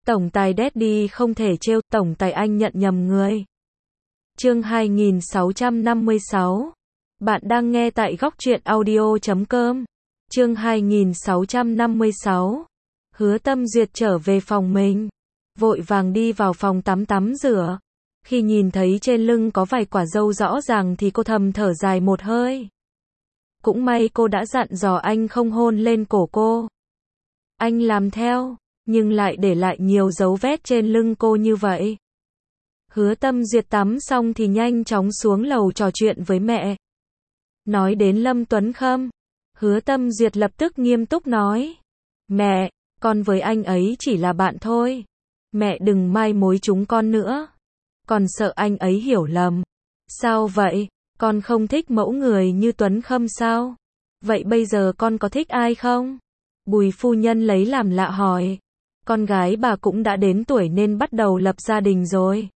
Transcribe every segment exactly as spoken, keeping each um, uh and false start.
Tổng tài Daddy không thể trêu, tổng tài anh nhận nhầm người. Chương hai nghìn sáu trăm năm mươi sáu. Bạn đang nghe tại góc truyện audio chấm com. Chương hai nghìn sáu trăm năm mươi sáu. Hứa Tâm Duyệt trở về phòng mình, vội vàng đi vào phòng tắm tắm rửa. Khi nhìn thấy trên lưng có vài quả râu rõ ràng thì cô thầm thở dài một hơi. Cũng may cô đã dặn dò anh không hôn lên cổ cô. Anh làm theo, nhưng lại để lại nhiều dấu vết trên lưng cô như vậy. Hứa Tâm Duyệt tắm xong thì nhanh chóng xuống lầu trò chuyện với mẹ. Nói đến Lâm Tuấn Khâm, Hứa Tâm Duyệt lập tức nghiêm túc nói: Mẹ, con với anh ấy chỉ là bạn thôi. Mẹ đừng mai mối chúng con nữa. Con sợ anh ấy hiểu lầm. Sao vậy? Con không thích mẫu người như Tuấn Khâm sao? Vậy bây giờ con có thích ai không? Bùi phu nhân lấy làm lạ hỏi. Con gái bà cũng đã đến tuổi nên bắt đầu lập gia đình rồi.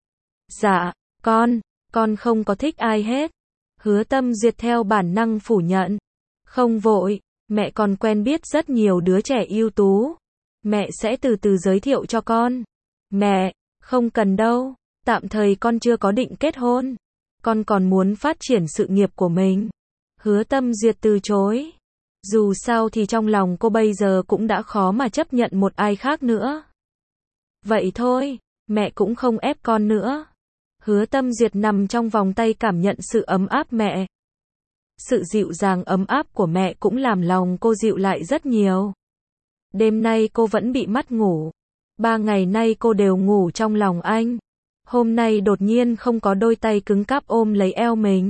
Dạ, con, con không có thích ai hết. Hứa Tâm Duyệt theo bản năng phủ nhận. Không vội, mẹ còn quen biết rất nhiều đứa trẻ ưu tú. Mẹ sẽ từ từ giới thiệu cho con. Mẹ, không cần đâu, tạm thời con chưa có định kết hôn. Con còn muốn phát triển sự nghiệp của mình. Hứa Tâm Duyệt từ chối. Dù sao thì trong lòng cô bây giờ cũng đã khó mà chấp nhận một ai khác nữa. Vậy thôi, mẹ cũng không ép con nữa. Hứa Tâm Duyệt nằm trong vòng tay cảm nhận sự ấm áp mẹ. Sự dịu dàng ấm áp của mẹ cũng làm lòng cô dịu lại rất nhiều. Đêm nay cô vẫn bị mất ngủ. Ba ngày nay cô đều ngủ trong lòng anh. Hôm nay đột nhiên không có đôi tay cứng cáp ôm lấy eo mình.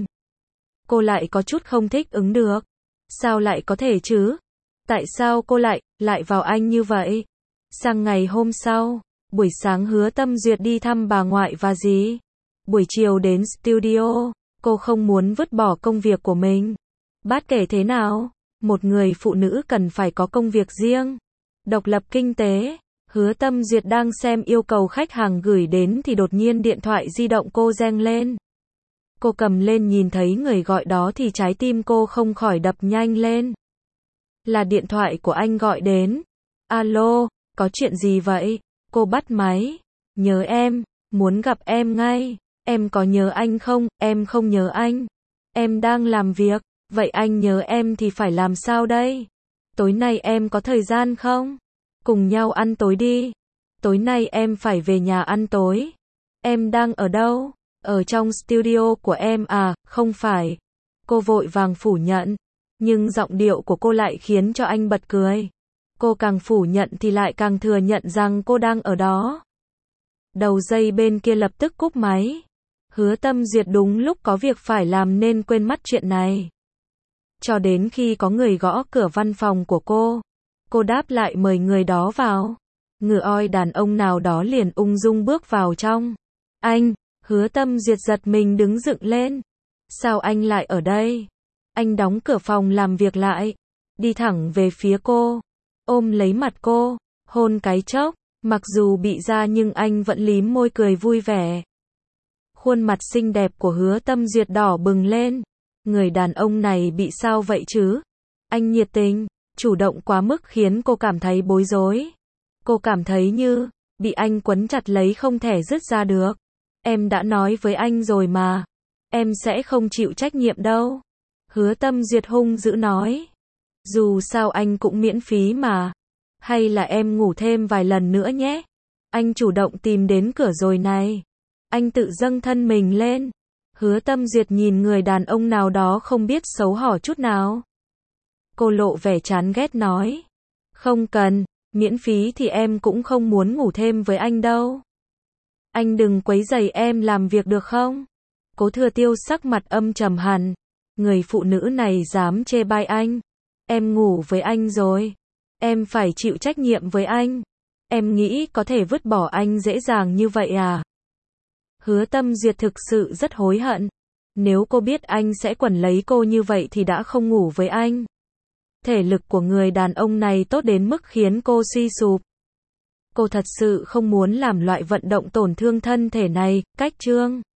Cô lại có chút không thích ứng được. Sao lại có thể chứ? Tại sao cô lại, lại vào anh như vậy? Sang ngày hôm sau, buổi sáng Hứa Tâm Duyệt đi thăm bà ngoại và dì. Buổi chiều đến studio, cô không muốn vứt bỏ công việc của mình. Bất kể thế nào, một người phụ nữ cần phải có công việc riêng, độc lập kinh tế. Hứa Tâm Duyệt đang xem yêu cầu khách hàng gửi đến thì đột nhiên điện thoại di động cô reng lên. Cô cầm lên nhìn thấy người gọi đó thì trái tim cô không khỏi đập nhanh lên. Là điện thoại của anh gọi đến. Alo, có chuyện gì vậy? Cô bắt máy. Nhớ em, muốn gặp em ngay. Em có nhớ anh không? Em không nhớ anh. Em đang làm việc. Vậy anh nhớ em thì phải làm sao đây? Tối nay em có thời gian không? Cùng nhau ăn tối đi. Tối nay em phải về nhà ăn tối. Em đang ở đâu? Ở trong studio của em à? Không phải. Cô vội vàng phủ nhận. Nhưng giọng điệu của cô lại khiến cho anh bật cười. Cô càng phủ nhận thì lại càng thừa nhận rằng cô đang ở đó. Đầu dây bên kia lập tức cúp máy. Hứa Tâm Duyệt đúng lúc có việc phải làm nên quên mất chuyện này. Cho đến khi có người gõ cửa văn phòng của cô, cô đáp lại mời người đó vào. Ngựa oi đàn ông nào đó liền ung dung bước vào trong. Anh, Hứa Tâm Duyệt giật mình đứng dựng lên. Sao anh lại ở đây? Anh đóng cửa phòng làm việc lại, đi thẳng về phía cô, ôm lấy mặt cô, hôn cái chốc. Mặc dù bị ra nhưng anh vẫn lím môi cười vui vẻ. Khuôn mặt xinh đẹp của Hứa Tâm Duyệt đỏ bừng lên. Người đàn ông này bị sao vậy chứ? Anh nhiệt tình, chủ động quá mức khiến cô cảm thấy bối rối. Cô cảm thấy như bị anh quấn chặt lấy không thể dứt ra được. Em đã nói với anh rồi mà. Em sẽ không chịu trách nhiệm đâu. Hứa Tâm Duyệt hung dữ nói. Dù sao anh cũng miễn phí mà. Hay là em ngủ thêm vài lần nữa nhé. Anh chủ động tìm đến cửa rồi này. Anh tự dâng thân mình lên. Hứa Tâm Duyệt nhìn người đàn ông nào đó không biết xấu hổ chút nào. Cô lộ vẻ chán ghét nói. Không cần, miễn phí thì em cũng không muốn ngủ thêm với anh đâu. Anh đừng quấy rầy em làm việc được không? Cố Thừa Tiêu sắc mặt âm trầm hẳn. Người phụ nữ này dám chê bai anh. Em ngủ với anh rồi. Em phải chịu trách nhiệm với anh. Em nghĩ có thể vứt bỏ anh dễ dàng như vậy à? Hứa Tâm Duyệt thực sự rất hối hận. Nếu cô biết anh sẽ quấn lấy cô như vậy thì đã không ngủ với anh. Thể lực của người đàn ông này tốt đến mức khiến cô suy sụp. Cô thật sự không muốn làm loại vận động tổn thương thân thể này. Cách chương